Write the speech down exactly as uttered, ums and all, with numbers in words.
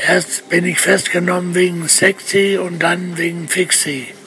Erst bin ich festgenommen wegen Sexy und dann wegen Fixie.